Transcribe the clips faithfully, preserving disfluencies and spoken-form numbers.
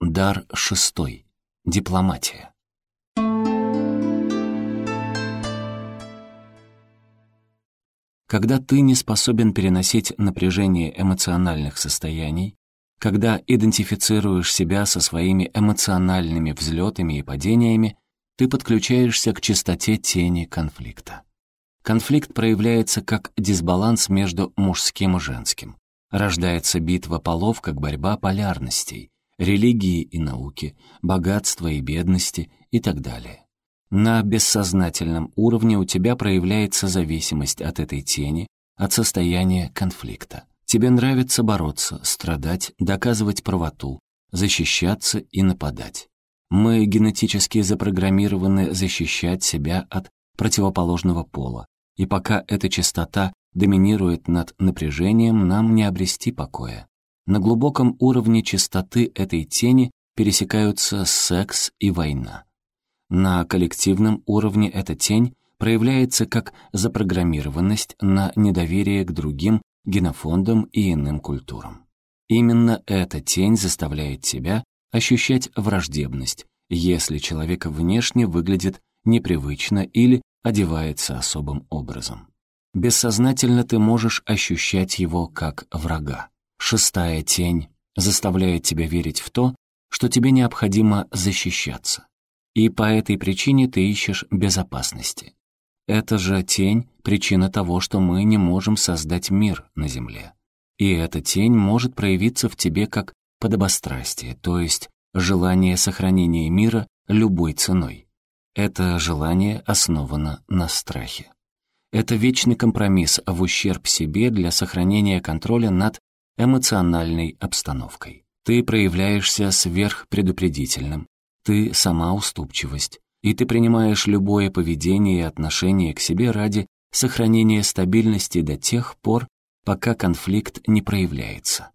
Дар шестой. Дипломатия. Когда ты не способен переносить напряжение эмоциональных состояний, когда идентифицируешь себя со своими эмоциональными взлетами и падениями, ты подключаешься к чистоте тени конфликта. Конфликт проявляется как дисбаланс между мужским и женским. Рождается битва полов как борьба полярностей, религии и науки, богатства и бедности и так далее. На бессознательном уровне у тебя проявляется зависимость от этой тени, от состояния конфликта. Тебе нравится бороться, страдать, доказывать правоту, защищаться и нападать. Мы генетически запрограммированы защищать себя от противоположного пола, и пока эта частота доминирует над напряжением, нам не обрести покоя. На глубоком уровне частоты этой тени пересекаются секс и война. На коллективном уровне эта тень проявляется как запрограммированность на недоверие к другим генофондам и иным культурам. Именно эта тень заставляет тебя ощущать враждебность, если человек внешне выглядит непривычно или одевается особым образом. Бессознательно ты можешь ощущать его как врага. Шестая тень заставляет тебя верить в то, что тебе необходимо защищаться. И по этой причине ты ищешь безопасности. Эта же тень — причина того, что мы не можем создать мир на Земле. И эта тень может проявиться в тебе как подобострастие, то есть желание сохранения мира любой ценой. Это желание основано на страхе. Это вечный компромисс в ущерб себе для сохранения контроля над эмоциональной обстановкой. Ты проявляешься сверхпредупредительным, ты сама уступчивость, и ты принимаешь любое поведение и отношение к себе ради сохранения стабильности до тех пор, пока конфликт не проявляется.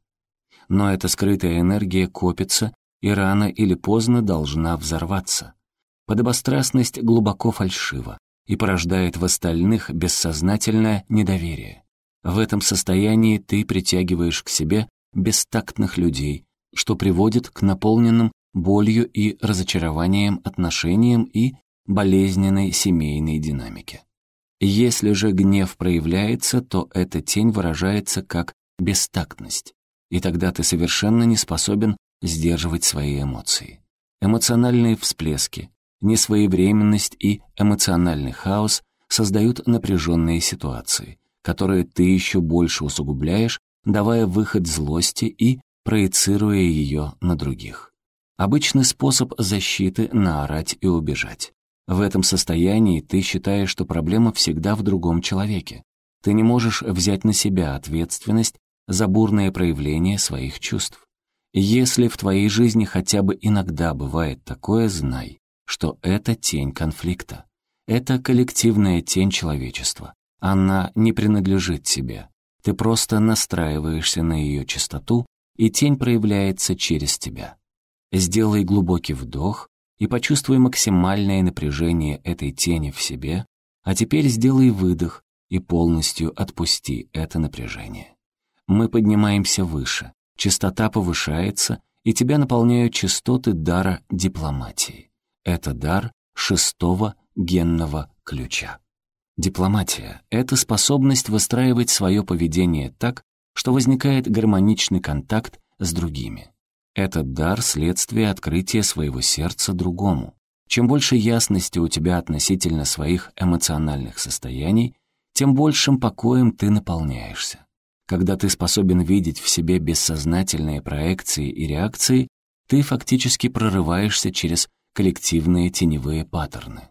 Но эта скрытая энергия копится и рано или поздно должна взорваться. Подобострастность глубоко фальшива и порождает в остальных бессознательное недоверие. В этом состоянии ты притягиваешь к себе бестактных людей, что приводит к наполненным болью и разочарованием отношениям и болезненной семейной динамике. Если же гнев проявляется, то эта тень выражается как бестактность, и тогда ты совершенно не способен сдерживать свои эмоции. Эмоциональные всплески, несвоевременность и эмоциональный хаос создают напряженные ситуации, которые ты еще больше усугубляешь, давая выход злости и проецируя ее на других. Обычный способ защиты — наорать и убежать. В этом состоянии ты считаешь, что проблема всегда в другом человеке. Ты не можешь взять на себя ответственность за бурное проявление своих чувств. Если в твоей жизни хотя бы иногда бывает такое, знай, что это тень конфликта. Это коллективная тень человечества. Она не принадлежит тебе. Ты просто настраиваешься на ее частоту, и тень проявляется через тебя. Сделай глубокий вдох и почувствуй максимальное напряжение этой тени в себе, а теперь сделай выдох и полностью отпусти это напряжение. Мы поднимаемся выше, частота повышается, и тебя наполняют частоты дара дипломатии. Это дар шестого генного ключа. Дипломатия — это способность выстраивать свое поведение так, что возникает гармоничный контакт с другими. Этот дар — следствие открытия своего сердца другому. Чем больше ясности у тебя относительно своих эмоциональных состояний, тем большим покоем ты наполняешься. Когда ты способен видеть в себе бессознательные проекции и реакции, ты фактически прорываешься через коллективные теневые паттерны.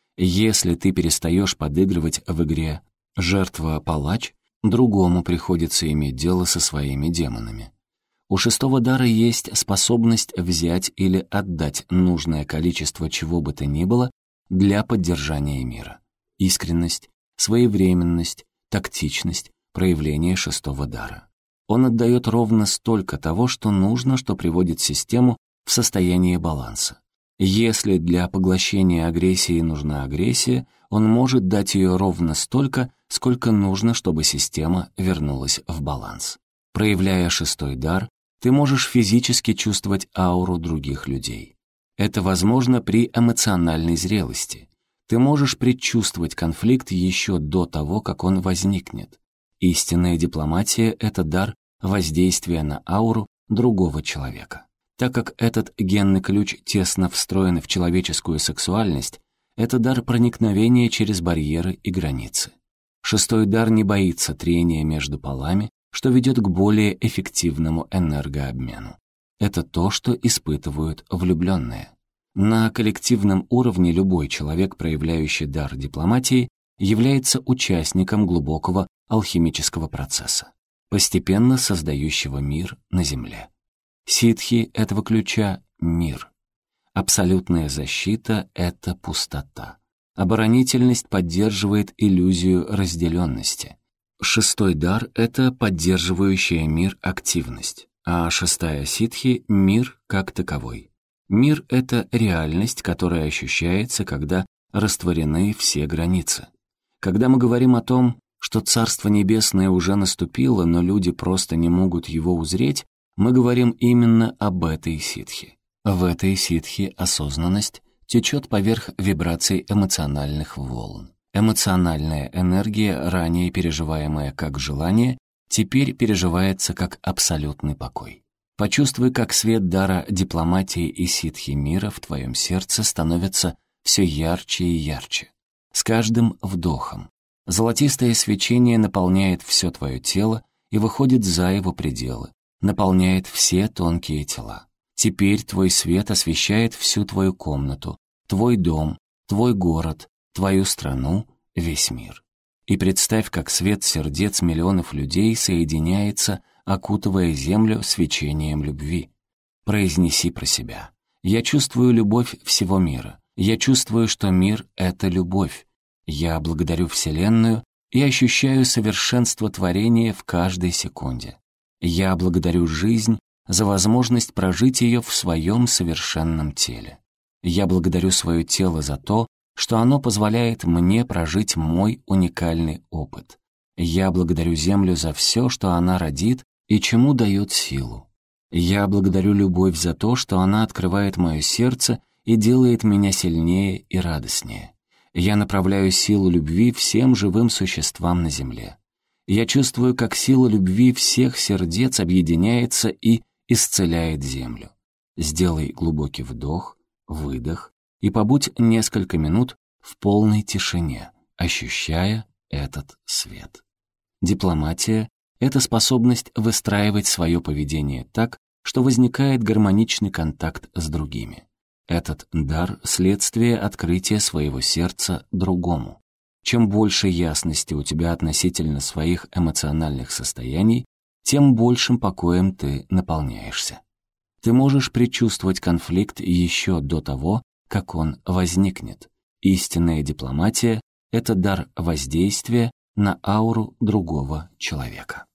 Если ты перестаешь подыгрывать в игре «жертва-палач», другому приходится иметь дело со своими демонами. У шестого дара есть способность взять или отдать нужное количество чего бы то ни было для поддержания мира. Искренность, своевременность, тактичность — проявление шестого дара. Он отдает ровно столько того, что нужно, что приводит систему в состояние баланса. Если для поглощения агрессии нужна агрессия, он может дать ее ровно столько, сколько нужно, чтобы система вернулась в баланс. Проявляя шестой дар, Ты можешь физически чувствовать ауру других людей. Это возможно при эмоциональной зрелости. Ты можешь предчувствовать конфликт еще до того, как он возникнет. Истинная дипломатия — это дар воздействия на ауру другого человека. Так как этот генный ключ тесно встроен в человеческую сексуальность, это дар проникновения через барьеры и границы. Шестой дар не боится трения между полами, что ведет к более эффективному энергообмену. Это то, что испытывают влюбленные. На коллективном уровне любой человек, проявляющий дар дипломатии, является участником глубокого алхимического процесса, постепенно создающего мир на Земле. Ситхи этого ключа — мир. Абсолютная защита — это пустота. Оборонительность поддерживает иллюзию разделенности. Шестой дар — это поддерживающая мир активность, а шестая ситхи — мир как таковой. Мир — это реальность, которая ощущается, когда растворены все границы. Когда мы говорим о том, что Царство Небесное уже наступило, но люди просто не могут его узреть, мы говорим именно об этой ситхи. В этой ситхи осознанность течет поверх вибраций эмоциональных волн. Эмоциональная энергия, ранее переживаемая как желание, теперь переживается как абсолютный покой. Почувствуй, как свет дара дипломатии и ситхи мира в твоем сердце становится все ярче и ярче. С каждым вдохом золотистое свечение наполняет все твое тело и выходит за его пределы, наполняет все тонкие тела. Теперь твой свет освещает всю твою комнату, твой дом, твой город, твою страну, весь мир. И представь, как свет сердец миллионов людей соединяется, окутывая землю свечением любви. Произнеси про себя: «Я чувствую любовь всего мира. Я чувствую, что мир — это любовь. Я благодарю Вселенную и ощущаю совершенство творения в каждой секунде. Я благодарю жизнь за возможность прожить ее в своем совершенном теле. Я благодарю свое тело за то, что оно позволяет мне прожить мой уникальный опыт. Я благодарю Землю за все, что она родит и чему дает силу. Я благодарю любовь за то, что она открывает мое сердце и делает меня сильнее и радостнее. Я направляю силу любви всем живым существам на Земле. Я чувствую, как сила любви всех сердец объединяется и исцеляет Землю. Сделай глубокий вдох, выдох и побудь несколько минут в полной тишине, ощущая этот свет. Дипломатия — это способность выстраивать свое поведение так, что возникает гармоничный контакт с другими. Этот дар — следствие открытия своего сердца другому. Чем больше ясности у тебя относительно своих эмоциональных состояний, тем большим покоем ты наполняешься. Ты можешь предчувствовать конфликт еще до того, как он возникнет. Истинная дипломатия — это дар воздействия на ауру другого человека.